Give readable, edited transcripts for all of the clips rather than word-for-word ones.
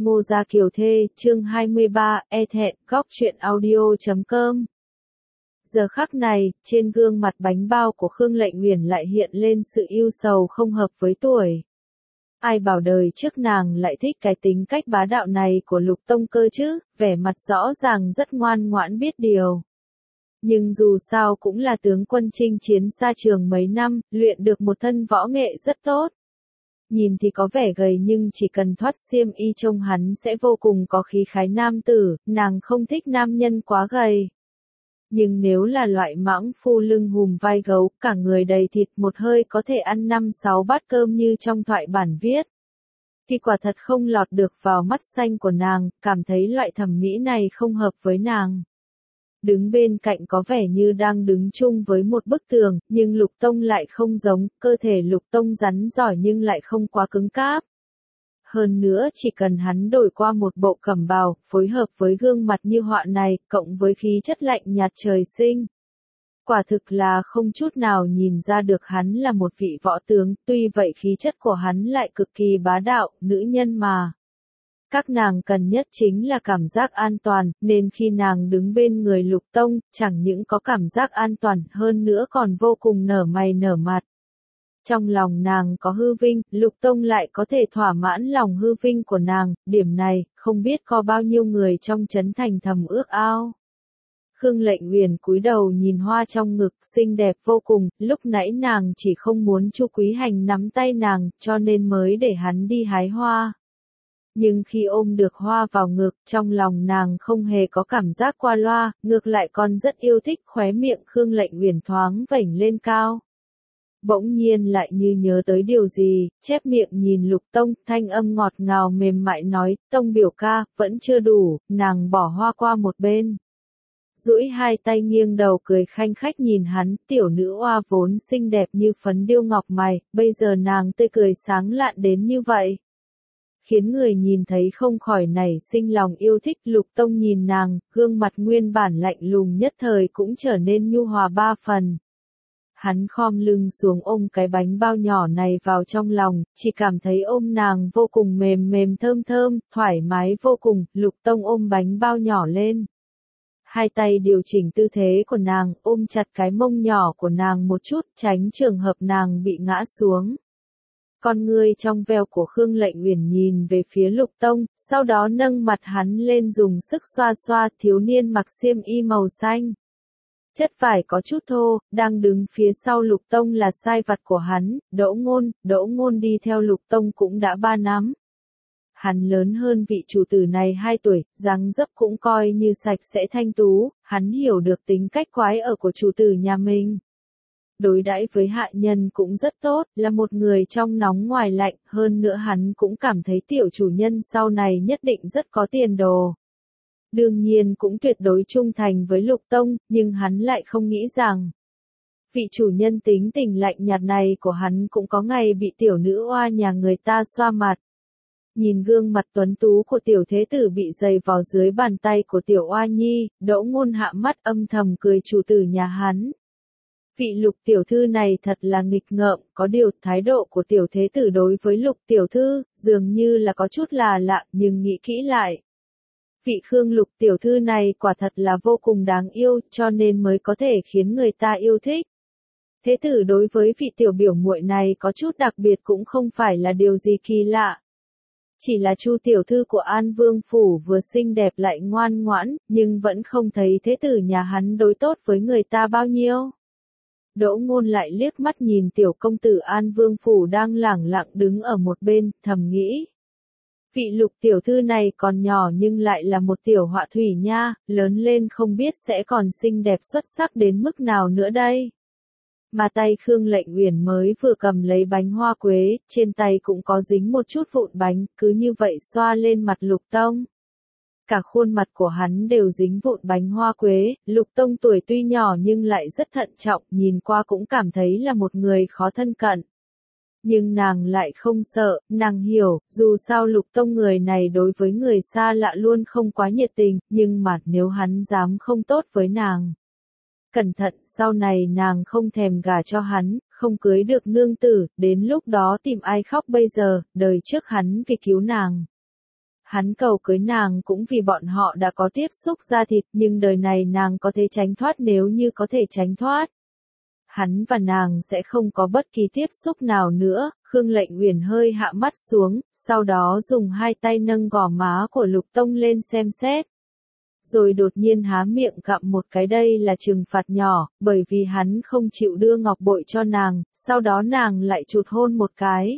Ngô Gia Kiều Thê, chương 23, thẹn, góc truyện audio.com. Giờ khắc này, trên gương mặt bánh bao của Khương Lệnh Uyển lại hiện lên sự ưu sầu không hợp với tuổi. Ai bảo đời trước nàng lại thích cái tính cách bá đạo này của Lục Tông cơ chứ, vẻ mặt rõ ràng rất ngoan ngoãn biết điều. Nhưng dù sao cũng là tướng quân chinh chiến xa trường mấy năm, luyện được một thân võ nghệ rất tốt. Nhìn thì có vẻ gầy nhưng chỉ cần thoát xiêm y trông hắn sẽ vô cùng có khí khái nam tử, nàng không thích nam nhân quá gầy. Nhưng nếu là loại mãng phu lưng hùm vai gấu, cả người đầy thịt một hơi có thể ăn 5-6 bát cơm như trong thoại bản viết, thì quả thật không lọt được vào mắt xanh của nàng, cảm thấy loại thẩm mỹ này không hợp với nàng. Đứng bên cạnh có vẻ như đang đứng chung với một bức tường, nhưng Lục Tông lại không giống, cơ thể Lục Tông rắn giỏi nhưng lại không quá cứng cáp. Hơn nữa chỉ cần hắn đổi qua một bộ cẩm bào, phối hợp với gương mặt như họa này, cộng với khí chất lạnh nhạt trời sinh. Quả thực là không chút nào nhìn ra được hắn là một vị võ tướng, tuy vậy khí chất của hắn lại cực kỳ bá đạo, nữ nhân mà. Các nàng cần nhất chính là cảm giác an toàn, nên khi nàng đứng bên người Lục Tông, chẳng những có cảm giác an toàn, hơn nữa còn vô cùng nở mày nở mặt. Trong lòng nàng có hư vinh, Lục Tông lại có thể thỏa mãn lòng hư vinh của nàng, điểm này, không biết có bao nhiêu người trong trấn thành thầm ước ao. Khương Lệnh Uyển cúi đầu nhìn hoa trong ngực, xinh đẹp vô cùng, lúc nãy nàng chỉ không muốn Chu Quý Hành nắm tay nàng, cho nên mới để hắn đi hái hoa. Nhưng khi ôm được hoa vào ngực, trong lòng nàng không hề có cảm giác qua loa, ngược lại còn rất yêu thích, khóe miệng Khương Lệnh Uyển thoáng vểnh lên cao. Bỗng nhiên lại như nhớ tới điều gì, chép miệng nhìn Lục Tông, thanh âm ngọt ngào mềm mại nói, Tông biểu ca, vẫn chưa đủ, nàng bỏ hoa qua một bên. Duỗi hai tay nghiêng đầu cười khanh khách nhìn hắn, tiểu nữ oa vốn xinh đẹp như phấn điêu ngọc mày, bây giờ nàng tươi cười sáng lạn đến như vậy. Khiến người nhìn thấy không khỏi nảy sinh lòng yêu thích. Lục Tông nhìn nàng, gương mặt nguyên bản lạnh lùng nhất thời cũng trở nên nhu hòa 3 phần. Hắn khom lưng xuống ôm cái bánh bao nhỏ này vào trong lòng, chỉ cảm thấy ôm nàng vô cùng mềm mềm thơm thơm, thoải mái vô cùng. Lục Tông ôm bánh bao nhỏ lên. Hai tay điều chỉnh tư thế của nàng, ôm chặt cái mông nhỏ của nàng một chút, tránh trường hợp nàng bị ngã xuống. Con ngươi trong veo của Khương Lệnh Uyển nhìn về phía Lục Tông, sau đó nâng mặt hắn lên dùng sức xoa xoa. Thiếu niên mặc xiêm y màu xanh. Chất vải có chút thô, đang đứng phía sau Lục Tông là sai vặt của hắn, Đỗ Ngôn đi theo Lục Tông cũng đã 3 năm. Hắn lớn hơn vị chủ tử này 2 tuổi, dáng dấp cũng coi như sạch sẽ thanh tú, hắn hiểu được tính cách quái ở của chủ tử nhà mình. Đối đãi với hạ nhân cũng rất tốt, là một người trong nóng ngoài lạnh, hơn nữa hắn cũng cảm thấy tiểu chủ nhân sau này nhất định rất có tiền đồ. Đương nhiên cũng tuyệt đối trung thành với Lục Tông, nhưng hắn lại không nghĩ rằng vị chủ nhân tính tình lạnh nhạt này của hắn cũng có ngày bị tiểu nữ oa nhà người ta xoa mặt. Nhìn gương mặt tuấn tú của tiểu thế tử bị giày vò dưới bàn tay của tiểu oa nhi, Đỗ Ngôn hạ mắt âm thầm cười chủ tử nhà hắn. Vị Lục tiểu thư này thật là nghịch ngợm, có điều thái độ của tiểu thế tử đối với Lục tiểu thư, dường như là có chút là lạ, nhưng nghĩ kỹ lại. Vị Khương Lục tiểu thư này quả thật là vô cùng đáng yêu, cho nên mới có thể khiến người ta yêu thích. Thế tử đối với vị tiểu biểu muội này có chút đặc biệt cũng không phải là điều gì kỳ lạ. Chỉ là Chu tiểu thư của An Vương phủ vừa xinh đẹp lại ngoan ngoãn, nhưng vẫn không thấy thế tử nhà hắn đối tốt với người ta bao nhiêu. Đỗ Ngôn lại liếc mắt nhìn tiểu công tử An Vương phủ đang lẳng lặng đứng ở một bên, thầm nghĩ. Vị Lục tiểu thư này còn nhỏ nhưng lại là một tiểu họa thủy nha, lớn lên không biết sẽ còn xinh đẹp xuất sắc đến mức nào nữa đây. Mà tay Khương Lệnh Uyển mới vừa cầm lấy bánh hoa quế, trên tay cũng có dính một chút vụn bánh, cứ như vậy xoa lên mặt Lục Tông. Cả khuôn mặt của hắn đều dính vụn bánh hoa quế, Lục Tông tuổi tuy nhỏ nhưng lại rất thận trọng, nhìn qua cũng cảm thấy là một người khó thân cận. Nhưng nàng lại không sợ, nàng hiểu, dù sao Lục Tông người này đối với người xa lạ luôn không quá nhiệt tình, nhưng mà nếu hắn dám không tốt với nàng. Cẩn thận sau này nàng không thèm gả cho hắn, không cưới được nương tử, đến lúc đó tìm ai khóc bây giờ, đời trước hắn vì cứu nàng. Hắn cầu cưới nàng cũng vì bọn họ đã có tiếp xúc da thịt, nhưng đời này nàng có thể tránh thoát nếu như có thể tránh thoát. Hắn và nàng sẽ không có bất kỳ tiếp xúc nào nữa. Khương Lệnh Uyển hơi hạ mắt xuống, sau đó dùng hai tay nâng gò má của Lục Tông lên xem xét. Rồi đột nhiên há miệng gặm một cái, đây là trừng phạt nhỏ, bởi vì hắn không chịu đưa ngọc bội cho nàng, sau đó nàng lại chụt hôn một cái.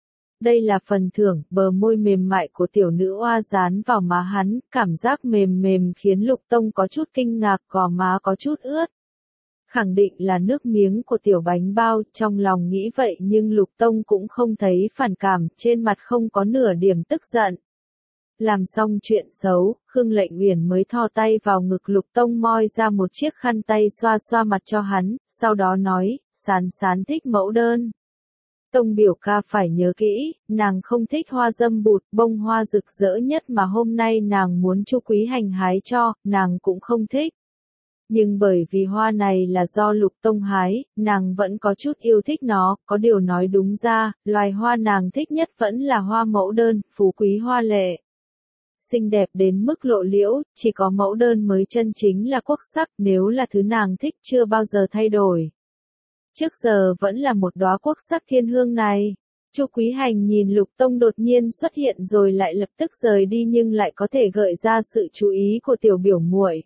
Đây là phần thưởng, bờ môi mềm mại của tiểu nữ oa dán vào má hắn, cảm giác mềm mềm khiến Lục Tông có chút kinh ngạc, gò má có chút ướt. Khẳng định là nước miếng của tiểu bánh bao, trong lòng nghĩ vậy nhưng Lục Tông cũng không thấy phản cảm, trên mặt không có nửa điểm tức giận. Làm xong chuyện xấu, Khương Lệnh Uyển mới thò tay vào ngực Lục Tông moi ra một chiếc khăn tay xoa xoa mặt cho hắn, sau đó nói, Sán Sán thích mẫu đơn. Tông biểu ca phải nhớ kỹ, nàng không thích hoa dâm bụt, bông hoa rực rỡ nhất mà hôm nay nàng muốn Chu Quý Hành hái cho, nàng cũng không thích. Nhưng bởi vì hoa này là do Lục Tông hái, nàng vẫn có chút yêu thích nó, có điều nói đúng ra, loài hoa nàng thích nhất vẫn là hoa mẫu đơn, phú quý hoa lệ. Xinh đẹp đến mức lộ liễu, chỉ có mẫu đơn mới chân chính là quốc sắc, nếu là thứ nàng thích chưa bao giờ thay đổi. Trước giờ vẫn là một đóa quốc sắc thiên hương này. Chu Quý Hành nhìn Lục Tông đột nhiên xuất hiện rồi lại lập tức rời đi nhưng lại có thể gợi ra sự chú ý của tiểu biểu muội.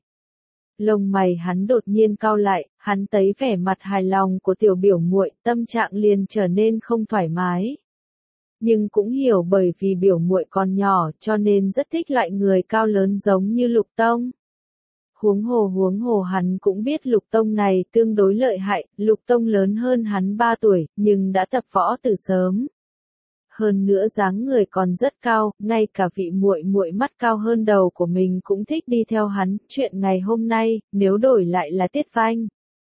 Lông mày hắn đột nhiên cau lại, hắn thấy vẻ mặt hài lòng của tiểu biểu muội, tâm trạng liền trở nên không thoải mái. Nhưng cũng hiểu bởi vì biểu muội còn nhỏ cho nên rất thích loại người cao lớn giống như Lục Tông. Huống hồ hắn cũng biết Lục Tông này tương đối lợi hại, Lục Tông lớn hơn hắn 3 tuổi, nhưng đã tập võ từ sớm. Hơn nữa dáng người còn rất cao, ngay cả vị muội muội mắt cao hơn đầu của mình cũng thích đi theo hắn, chuyện ngày hôm nay, nếu đổi lại là Tiết Vanh.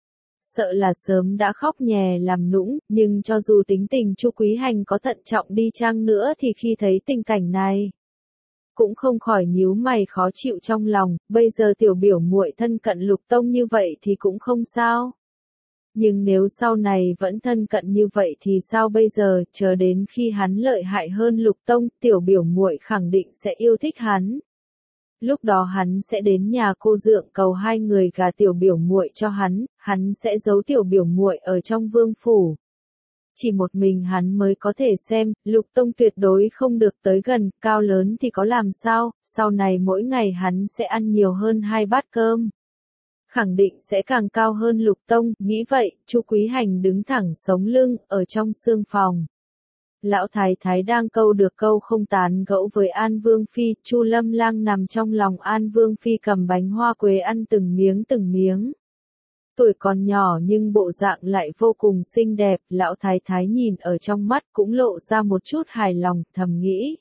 Sợ là sớm đã khóc nhè làm nũng, nhưng cho dù tính tình Chu Quý Hành có thận trọng đi chăng nữa thì khi thấy tình cảnh này, cũng không khỏi nhíu mày khó chịu trong lòng, bây giờ tiểu biểu muội thân cận Lục Tông như vậy thì cũng không sao. Nhưng nếu sau này vẫn thân cận như vậy thì sao bây giờ, chờ đến khi hắn lợi hại hơn Lục Tông, tiểu biểu muội khẳng định sẽ yêu thích hắn. Lúc đó hắn sẽ đến nhà cô dượng cầu hai người gả tiểu biểu muội cho hắn sẽ giấu tiểu biểu muội ở trong vương phủ. Chỉ một mình hắn mới có thể xem, Lục Tông tuyệt đối không được tới gần, cao lớn thì có làm sao, sau này mỗi ngày hắn sẽ ăn nhiều hơn 2 bát cơm. Khẳng định sẽ càng cao hơn Lục Tông, nghĩ vậy, Chu Quý Hành đứng thẳng sống lưng, ở trong sương phòng. Lão thái thái đang câu được câu không tán gẫu với An Vương Phi, Chu Lâm Lang nằm trong lòng An Vương Phi cầm bánh hoa quế ăn từng miếng. Tuổi còn nhỏ nhưng bộ dạng lại vô cùng xinh đẹp, lão thái thái nhìn ở trong mắt cũng lộ ra một chút hài lòng, thầm nghĩ.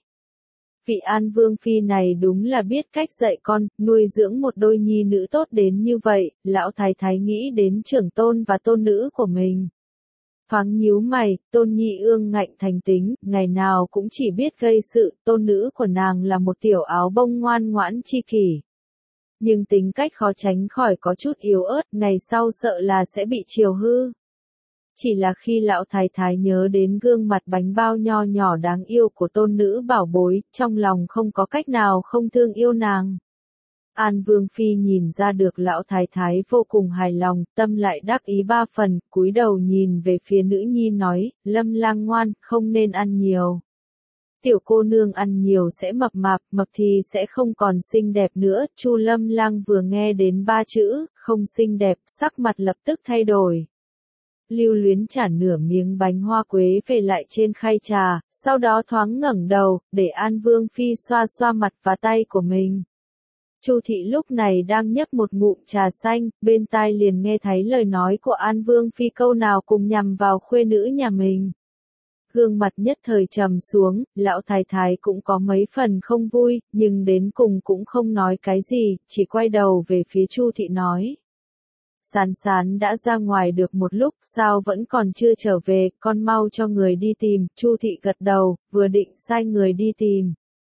Vị An Vương Phi này đúng là biết cách dạy con, nuôi dưỡng một đôi nhi nữ tốt đến như vậy, lão thái thái nghĩ đến trưởng tôn và tôn nữ của mình. Thoáng nhíu mày, tôn nhi ương ngạnh thành tính, ngày nào cũng chỉ biết gây sự, tôn nữ của nàng là một tiểu áo bông ngoan ngoãn chi kỷ. Nhưng tính cách khó tránh khỏi có chút yếu ớt, ngày sau sợ là sẽ bị chiều hư. Chỉ là khi lão thái thái nhớ đến gương mặt bánh bao nho nhỏ đáng yêu của tôn nữ bảo bối, trong lòng không có cách nào không thương yêu nàng. An Vương Phi nhìn ra được lão thái thái vô cùng hài lòng, tâm lại đắc ý 3 phần, cúi đầu nhìn về phía nữ nhi nói, Lâm Lang ngoan, không nên ăn nhiều. Tiểu cô nương ăn nhiều sẽ mập mập thì sẽ không còn xinh đẹp nữa. Chu Lâm Lang vừa nghe đến 3 chữ, không xinh đẹp, sắc mặt lập tức thay đổi. Lưu Luyến trả nửa miếng bánh hoa quế về lại trên khay trà, sau đó thoáng ngẩng đầu, để An Vương Phi xoa xoa mặt và tay của mình. Chu thị lúc này đang nhấp một ngụm trà xanh, bên tai liền nghe thấy lời nói của An Vương Phi câu nào cùng nhằm vào khuê nữ nhà mình. Gương mặt nhất thời trầm xuống, lão thái thái cũng có mấy phần không vui, nhưng đến cùng cũng không nói cái gì, chỉ quay đầu về phía Chu thị nói. Sán Sán đã ra ngoài được một lúc, sao vẫn còn chưa trở về, con mau cho người đi tìm. Chu thị gật đầu, vừa định sai người đi tìm.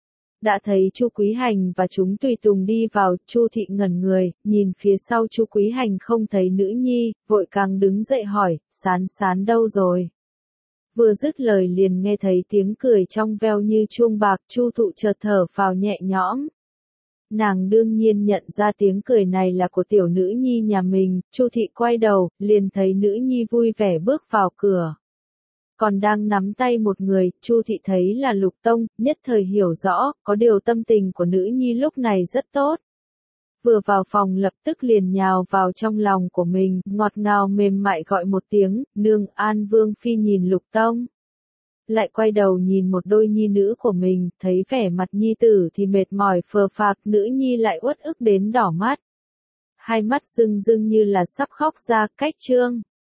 Đã thấy Chu Quý Hành và chúng tùy tùng đi vào, Chu thị ngẩn người, nhìn phía sau Chu Quý Hành không thấy nữ nhi, vội càng đứng dậy hỏi, Sán Sán đâu rồi? Vừa dứt lời liền nghe thấy tiếng cười trong veo như chuông bạc, Chu Thụ chợt thở phào nhẹ nhõm. Nàng đương nhiên nhận ra tiếng cười này là của tiểu nữ nhi nhà mình, Chu Thị quay đầu, liền thấy nữ nhi vui vẻ bước vào cửa. Còn đang nắm tay một người, Chu Thị thấy là Lục Tông, nhất thời hiểu rõ, có điều tâm tình của nữ nhi lúc này rất tốt. Vừa vào phòng lập tức liền nhào vào trong lòng của mình, ngọt ngào mềm mại gọi một tiếng, nương. An Vương Phi nhìn Lục Tông. Lại quay đầu nhìn một đôi nhi nữ của mình, thấy vẻ mặt nhi tử thì mệt mỏi phờ phạc, nữ nhi lại uất ức đến đỏ mắt. Hai mắt rưng rưng như là sắp khóc ra, cách trương.